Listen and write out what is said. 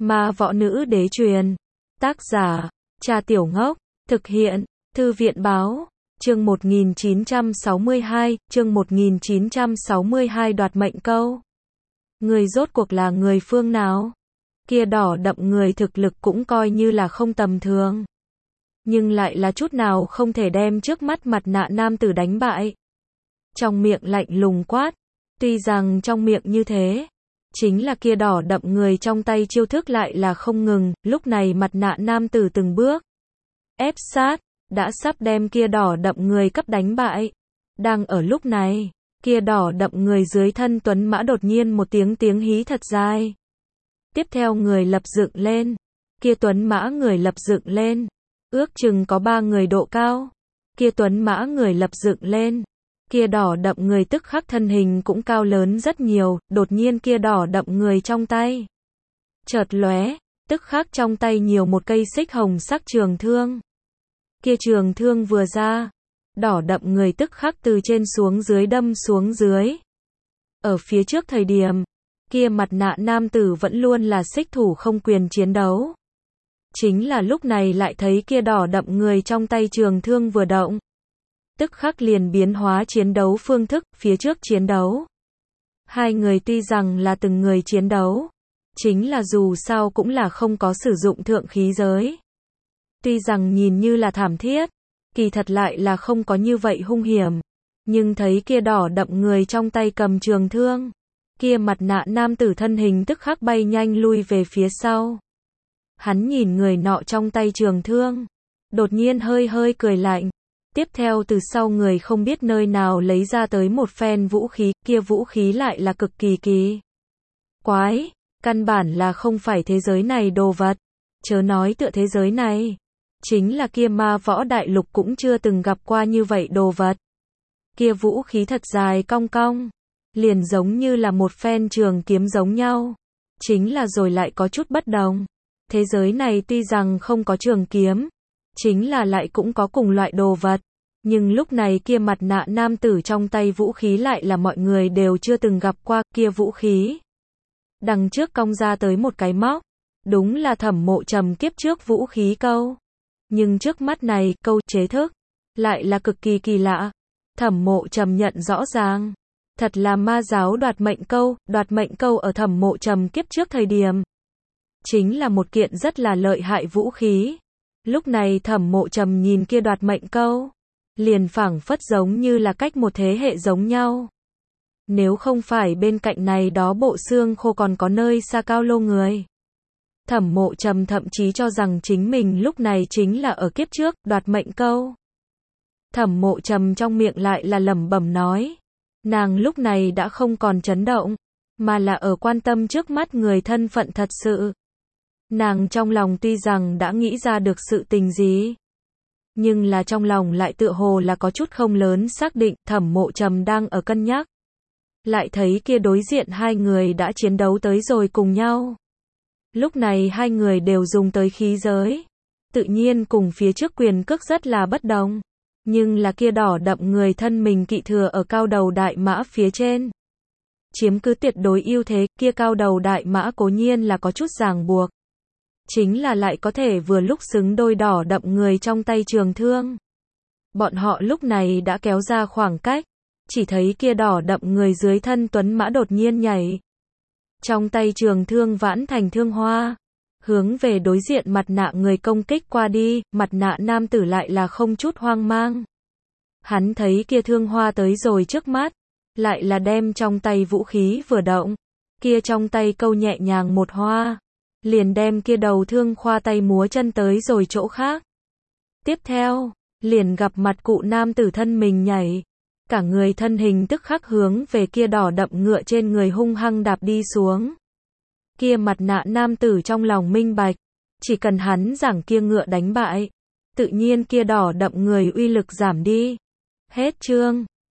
Ma võ nữ đế truyền. Tác giả, Cha Tiểu Ngốc. Thực hiện, Thư viện báo. Chương 1962, chương 1962 đoạt mệnh câu. Người rốt cuộc là người phương nào? Kia đỏ đậm người thực lực cũng coi như là không tầm thường. Nhưng lại là chút nào không thể đem trước mắt mặt nạ nam tử đánh bại. Trong miệng lạnh lùng quát. Tuy rằng trong miệng như thế, chính là kia đỏ đậm người trong tay chiêu thức lại là không ngừng, lúc này mặt nạ nam tử từng bước ép sát, đã sắp đem kia đỏ đậm người cấp đánh bại. Đang ở lúc này, kia đỏ đậm người dưới thân tuấn mã đột nhiên một tiếng hí thật dài. Tiếp theo người lập dựng lên, kia tuấn mã người lập dựng lên, ước chừng có 3 người độ cao. Kia tuấn mã người lập dựng lên, kia đỏ đậm người tức khắc thân hình cũng cao lớn rất nhiều, đột nhiên kia đỏ đậm người trong tay chợt lóe, tức khắc trong tay nhiều một cây xích hồng sắc trường thương. Kia trường thương vừa ra, đỏ đậm người tức khắc từ trên xuống dưới đâm xuống dưới. Ở phía trước thời điểm, kia mặt nạ nam tử vẫn luôn là xích thủ không quyền chiến đấu. Chính là lúc này lại thấy kia đỏ đậm người trong tay trường thương vừa động, tức khắc liền biến hóa chiến đấu phương thức, phía trước chiến đấu. Hai người tuy rằng là từng người chiến đấu, chính là dù sao cũng là không có sử dụng thượng khí giới. Tuy rằng nhìn như là thảm thiết, kỳ thật lại là không có như vậy hung hiểm. Nhưng thấy kia đỏ đậm người trong tay cầm trường thương, kia mặt nạ nam tử thân hình tức khắc bay nhanh lui về phía sau. Hắn nhìn người nọ trong tay trường thương, đột nhiên hơi cười lạnh. Tiếp theo từ sau người không biết nơi nào lấy ra tới một phen vũ khí, kia vũ khí lại là cực kỳ quái, căn bản là không phải thế giới này đồ vật. Chớ nói tựa thế giới này, chính là kia ma võ đại lục cũng chưa từng gặp qua như vậy đồ vật. Kia vũ khí thật dài cong cong, liền giống như là một phen trường kiếm giống nhau. Chính là rồi lại có chút bất đồng. Thế giới này tuy rằng không có trường kiếm, chính là lại cũng có cùng loại đồ vật. Nhưng lúc này kia mặt nạ nam tử trong tay vũ khí lại là mọi người đều chưa từng gặp qua. Kia vũ khí đằng trước cong ra tới một cái móc, đúng là Thẩm Mộ Trầm kiếp trước vũ khí câu. Nhưng trước mắt này, câu chế thức lại là cực kỳ lạ. Thẩm Mộ Trầm nhận rõ ràng, thật là ma giáo đoạt mệnh câu ở Thẩm Mộ Trầm kiếp trước thời điểm, chính là một kiện rất là lợi hại vũ khí. Lúc này Thẩm Mộ Trầm nhìn kia đoạt mệnh câu, liền phảng phất giống như là cách một thế hệ giống nhau. Nếu không phải bên cạnh này đó bộ xương khô còn có nơi xa cao lô người, Thẩm Mộ Trầm thậm chí cho rằng chính mình lúc này chính là ở kiếp trước đoạt mệnh câu. Thẩm Mộ Trầm trong miệng lại là lẩm bẩm nói, nàng lúc này đã không còn chấn động, mà là ở quan tâm trước mắt người thân phận thật sự. Nàng trong lòng tuy rằng đã nghĩ ra được sự tình gì, nhưng là trong lòng lại tựa hồ là có chút không lớn xác định. Thẩm Mộ Trầm đang ở cân nhắc, lại thấy kia đối diện hai người đã chiến đấu tới rồi cùng nhau. Lúc này hai người đều dùng tới khí giới, tự nhiên cùng phía trước quyền cước rất là bất đồng. Nhưng là kia đỏ đậm người thân mình kỵ thừa ở cao đầu đại mã phía trên, chiếm cứ tuyệt đối ưu thế. Kia cao đầu đại mã cố nhiên là có chút ràng buộc, chính là lại có thể vừa lúc xứng đôi đỏ đậm người trong tay trường thương. Bọn họ lúc này đã kéo ra khoảng cách, chỉ thấy kia đỏ đậm người dưới thân tuấn mã đột nhiên nhảy, trong tay trường thương vãn thành thương hoa, hướng về đối diện mặt nạ người công kích qua đi. Mặt nạ nam tử lại là không chút hoang mang. Hắn thấy kia thương hoa tới rồi trước mắt, lại là đem trong tay vũ khí vừa động, kia trong tay câu nhẹ nhàng một hoa, liền đem kia đầu thương khoa tay múa chân tới rồi chỗ khác. Tiếp theo, liền gặp mặt cụ nam tử thân mình nhảy, cả người thân hình tức khắc hướng về kia đỏ đậm ngựa trên người hung hăng đạp đi xuống. Kia mặt nạ nam tử trong lòng minh bạch, chỉ cần hắn giảng kia ngựa đánh bại, tự nhiên kia đỏ đậm người uy lực giảm đi. Hết chương.